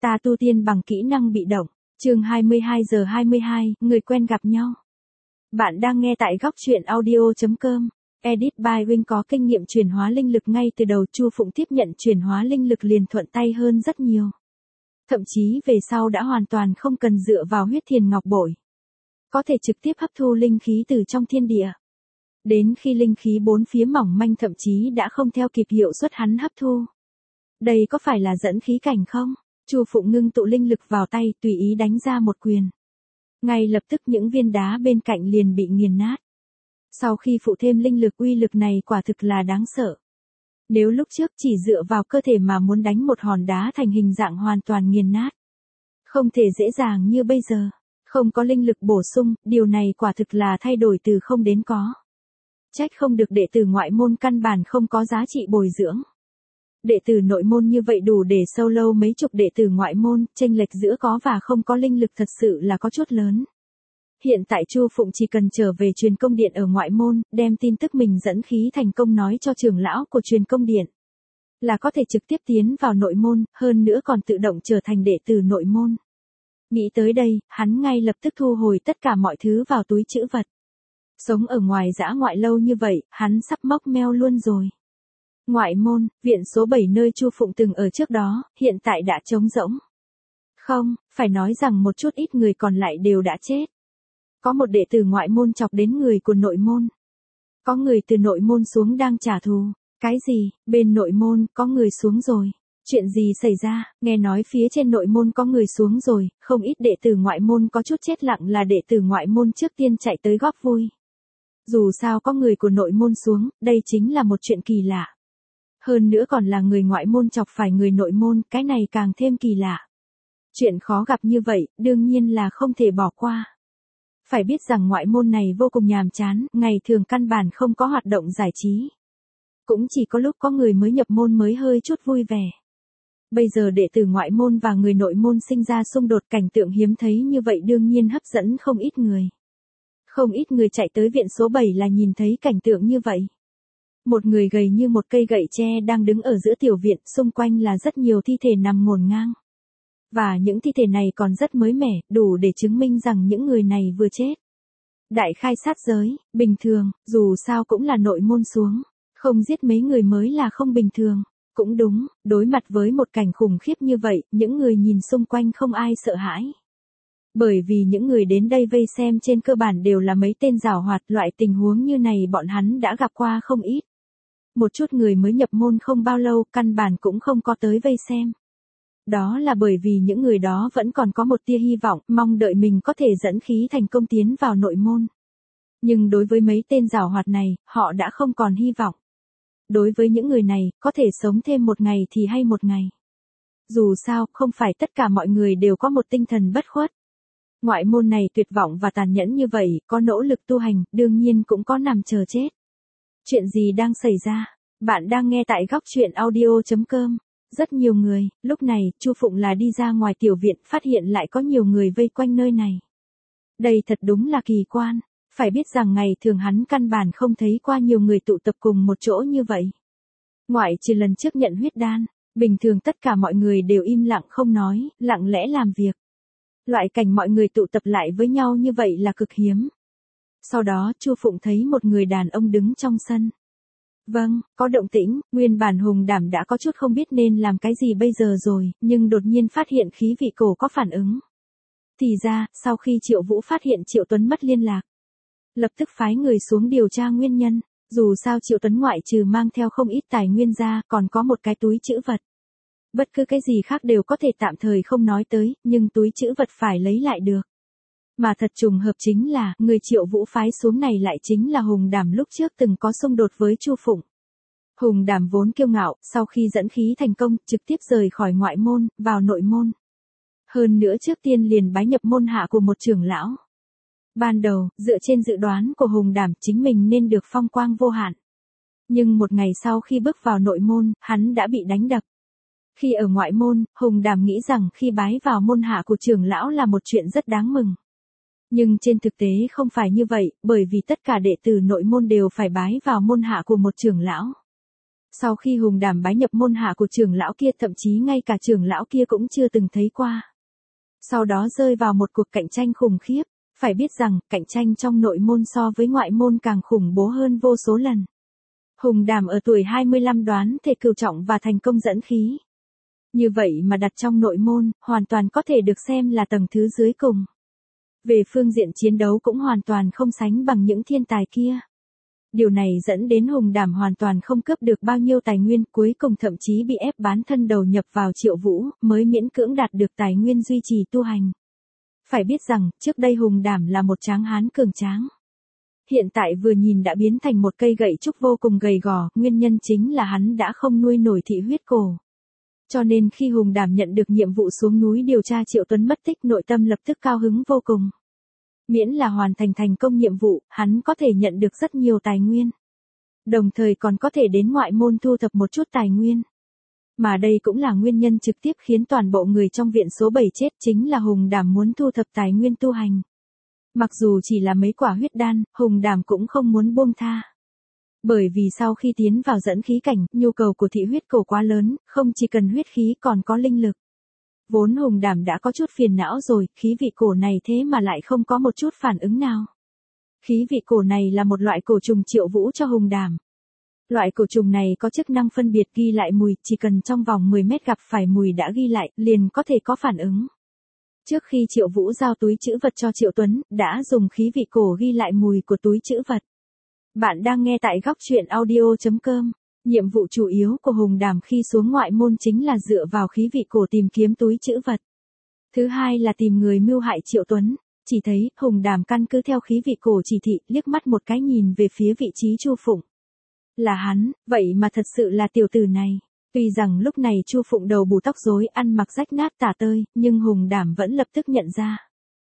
Ta tu tiên bằng kỹ năng bị động, chương 22 giờ 22, người quen gặp nhau. Bạn đang nghe tại góc truyện audio.com. Edit by Wing có kinh nghiệm chuyển hóa linh lực ngay từ đầu. Chu Phụng tiếp nhận chuyển hóa linh lực liền thuận tay hơn rất nhiều. Thậm chí về sau đã hoàn toàn không cần dựa vào huyết thiền ngọc bội. Có thể trực tiếp hấp thu linh khí từ trong thiên địa. Đến khi linh khí bốn phía mỏng manh thậm chí đã không theo kịp hiệu suất hắn hấp thu. Đây có phải là dẫn khí cảnh không? Chu Phụng ngưng tụ linh lực vào tay, tùy ý đánh ra một quyền. Ngay lập tức những viên đá bên cạnh liền bị nghiền nát. Sau khi phụ thêm linh lực, uy lực này quả thực là đáng sợ. Nếu lúc trước chỉ dựa vào cơ thể mà muốn đánh một hòn đá thành hình dạng hoàn toàn nghiền nát, không thể dễ dàng như bây giờ. Không có linh lực bổ sung, điều này quả thực là thay đổi từ không đến có. Trách không được đệ tử ngoại môn căn bản không có giá trị bồi dưỡng. Đệ tử nội môn như vậy đủ để solo mấy chục đệ tử ngoại môn, chênh lệch giữa có và không có linh lực thật sự là có chút lớn. Hiện tại Chu Phụng chỉ cần trở về truyền công điện ở ngoại môn, đem tin tức mình dẫn khí thành công nói cho trưởng lão của truyền công điện, là có thể trực tiếp tiến vào nội môn, hơn nữa còn tự động trở thành đệ tử nội môn. Nghĩ tới đây, hắn ngay lập tức thu hồi tất cả mọi thứ vào túi trữ vật. Sống ở ngoài dã ngoại lâu như vậy, hắn sắp móc meo luôn rồi. Ngoại môn, viện số 7 nơi Chu Phụng từng ở trước đó, hiện tại đã trống rỗng. Không, phải nói rằng một chút ít người còn lại đều đã chết. Có một đệ tử ngoại môn chọc đến người của nội môn. Có người từ nội môn xuống đang trả thù. Cái gì, bên nội môn, có người xuống rồi. Chuyện gì xảy ra, nghe nói phía trên nội môn có người xuống rồi, không ít đệ tử ngoại môn có chút chết lặng là đệ tử ngoại môn trước tiên chạy tới góp vui. Dù sao có người của nội môn xuống, đây chính là một chuyện kỳ lạ. Hơn nữa còn là người ngoại môn chọc phải người nội môn, cái này càng thêm kỳ lạ. Chuyện khó gặp như vậy, đương nhiên là không thể bỏ qua. Phải biết rằng ngoại môn này vô cùng nhàm chán, ngày thường căn bản không có hoạt động giải trí. Cũng chỉ có lúc có người mới nhập môn mới hơi chút vui vẻ. Bây giờ đệ tử ngoại môn và người nội môn sinh ra xung đột, cảnh tượng hiếm thấy như vậy đương nhiên hấp dẫn không ít người. Không ít người chạy tới viện số 7 là nhìn thấy cảnh tượng như vậy. Một người gầy như một cây gậy tre đang đứng ở giữa tiểu viện, xung quanh là rất nhiều thi thể nằm ngổn ngang. Và những thi thể này còn rất mới mẻ, đủ để chứng minh rằng những người này vừa chết. Đại khai sát giới, bình thường, dù sao cũng là nội môn xuống. Không giết mấy người mới là không bình thường. Cũng đúng, đối mặt với một cảnh khủng khiếp như vậy, những người nhìn xung quanh không ai sợ hãi. Bởi vì những người đến đây vây xem trên cơ bản đều là mấy tên giảo hoạt, loại tình huống như này bọn hắn đã gặp qua không ít. Một chút người mới nhập môn không bao lâu, căn bản cũng không có tới vây xem. Đó là bởi vì những người đó vẫn còn có một tia hy vọng, mong đợi mình có thể dẫn khí thành công tiến vào nội môn. Nhưng đối với mấy tên giảo hoạt này, họ đã không còn hy vọng. Đối với những người này, có thể sống thêm một ngày thì hay một ngày. Dù sao, không phải tất cả mọi người đều có một tinh thần bất khuất. Ngoại môn này tuyệt vọng và tàn nhẫn như vậy, có nỗ lực tu hành, đương nhiên cũng có nằm chờ chết. Chuyện gì đang xảy ra? Bạn đang nghe tại góc truyện audio.com. Rất nhiều người, lúc này, Chu Phụng là đi ra ngoài tiểu viện, phát hiện lại có nhiều người vây quanh nơi này. Đây thật đúng là kỳ quan. Phải biết rằng ngày thường hắn căn bản không thấy qua nhiều người tụ tập cùng một chỗ như vậy. Ngoại trừ lần trước nhận huyết đan, bình thường tất cả mọi người đều im lặng không nói, lặng lẽ làm việc. Loại cảnh mọi người tụ tập lại với nhau như vậy là cực hiếm. Sau đó Chu Phụng thấy một người đàn ông đứng trong sân. Vâng, có động tĩnh, nguyên bản Hùng Đảm đã có chút không biết nên làm cái gì bây giờ rồi, nhưng đột nhiên phát hiện khí vị cổ có phản ứng. Thì ra, sau khi Triệu Vũ phát hiện Triệu Tuấn mất liên lạc, lập tức phái người xuống điều tra nguyên nhân. Dù sao Triệu Tuấn ngoại trừ mang theo không ít tài nguyên ra, còn có một cái túi trữ vật. Bất cứ cái gì khác đều có thể tạm thời không nói tới, nhưng túi trữ vật phải lấy lại được. Mà thật trùng hợp chính là, người Triệu Vũ phái xuống này lại chính là Hùng Đảm lúc trước từng có xung đột với Chu Phụng. Hùng Đảm vốn kiêu ngạo, sau khi dẫn khí thành công, trực tiếp rời khỏi ngoại môn, vào nội môn. Hơn nữa trước tiên liền bái nhập môn hạ của một trưởng lão. Ban đầu, dựa trên dự đoán của Hùng Đảm chính mình nên được phong quang vô hạn. Nhưng một ngày sau khi bước vào nội môn, hắn đã bị đánh đập. Khi ở ngoại môn, Hùng Đảm nghĩ rằng khi bái vào môn hạ của trưởng lão là một chuyện rất đáng mừng. Nhưng trên thực tế không phải như vậy, bởi vì tất cả đệ tử nội môn đều phải bái vào môn hạ của một trưởng lão. Sau khi Hùng Đảm bái nhập môn hạ của trưởng lão kia, thậm chí ngay cả trưởng lão kia cũng chưa từng thấy qua. Sau đó rơi vào một cuộc cạnh tranh khủng khiếp, phải biết rằng, cạnh tranh trong nội môn so với ngoại môn càng khủng bố hơn vô số lần. Hùng Đảm ở tuổi 25 đoán thể cửu trọng và thành công dẫn khí. Như vậy mà đặt trong nội môn, hoàn toàn có thể được xem là tầng thứ dưới cùng. Về phương diện chiến đấu cũng hoàn toàn không sánh bằng những thiên tài kia. Điều này dẫn đến Hùng Đảm hoàn toàn không cướp được bao nhiêu tài nguyên, cuối cùng thậm chí bị ép bán thân đầu nhập vào Triệu Vũ, mới miễn cưỡng đạt được tài nguyên duy trì tu hành. Phải biết rằng, trước đây Hùng Đảm là một tráng hán cường tráng. Hiện tại vừa nhìn đã biến thành một cây gậy trúc vô cùng gầy gò, nguyên nhân chính là hắn đã không nuôi nổi thị huyết cổ. Cho nên khi Hùng Đảm nhận được nhiệm vụ xuống núi điều tra Triệu Tuấn mất tích, nội tâm lập tức cao hứng vô cùng. Miễn là hoàn thành thành công nhiệm vụ, hắn có thể nhận được rất nhiều tài nguyên. Đồng thời còn có thể đến ngoại môn thu thập một chút tài nguyên. Mà đây cũng là nguyên nhân trực tiếp khiến toàn bộ người trong viện số 7 chết, chính là Hùng Đảm muốn thu thập tài nguyên tu hành. Mặc dù chỉ là mấy quả huyết đan, Hùng Đảm cũng không muốn buông tha. Bởi vì sau khi tiến vào dẫn khí cảnh, nhu cầu của thị huyết cổ quá lớn, không chỉ cần huyết khí còn có linh lực. Vốn Hùng Đảm đã có chút phiền não rồi, khí vị cổ này thế mà lại không có một chút phản ứng nào. Khí vị cổ này là một loại cổ trùng Triệu Vũ cho Hùng Đảm. Loại cổ trùng này có chức năng phân biệt ghi lại mùi, chỉ cần trong vòng 10 mét gặp phải mùi đã ghi lại, liền có thể có phản ứng. Trước khi Triệu Vũ giao túi trữ vật cho Triệu Tuấn, đã dùng khí vị cổ ghi lại mùi của túi trữ vật. Bạn đang nghe tại góc truyện audio.com. Nhiệm vụ chủ yếu của Hùng Đảm khi xuống ngoại môn chính là dựa vào khí vị cổ tìm kiếm túi trữ vật. Thứ hai là tìm người mưu hại Triệu Tuấn. Chỉ thấy, Hùng Đảm căn cứ theo khí vị cổ chỉ thị, liếc mắt một cái nhìn về phía vị trí Chu Phụng. Là hắn, vậy mà thật sự là tiểu tử này. Tuy rằng lúc này Chu Phụng đầu bù tóc rối, ăn mặc rách nát tả tơi, nhưng Hùng Đảm vẫn lập tức nhận ra.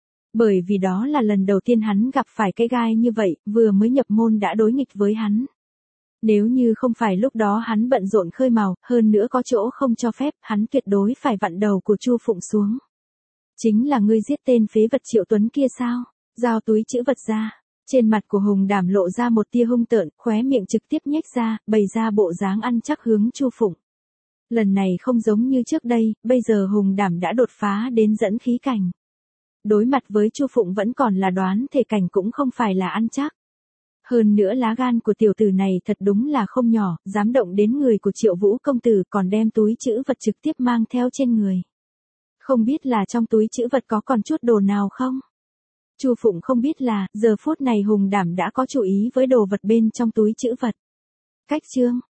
Bởi vì đó là lần đầu tiên hắn gặp phải cái gai như vậy, vừa mới nhập môn đã đối nghịch với hắn. Nếu như không phải lúc đó hắn bận rộn khơi mào, hơn nữa có chỗ không cho phép, hắn tuyệt đối phải vặn đầu của Chu Phụng xuống. Chính là ngươi giết tên phế vật Triệu Tuấn kia sao? Giao túi trữ vật ra. Trên mặt của Hùng Đảm lộ ra một tia hung tợn, khóe miệng trực tiếp nhếch ra, bày ra bộ dáng ăn chắc hướng Chu Phụng. Lần này không giống như trước đây, bây giờ Hùng Đảm đã đột phá đến dẫn khí cảnh. Đối mặt với Chu Phụng vẫn còn là đoán thể cảnh, cũng không phải là ăn chắc. Hơn nữa lá gan của tiểu tử này thật đúng là không nhỏ, dám động đến người của Triệu Vũ công tử, còn đem túi trữ vật trực tiếp mang theo trên người. Không biết là trong túi trữ vật có còn chút đồ nào không? Chu Phụng không biết là, giờ phút này Hùng Đảm đã có chú ý với đồ vật bên trong túi trữ vật. Cách chương,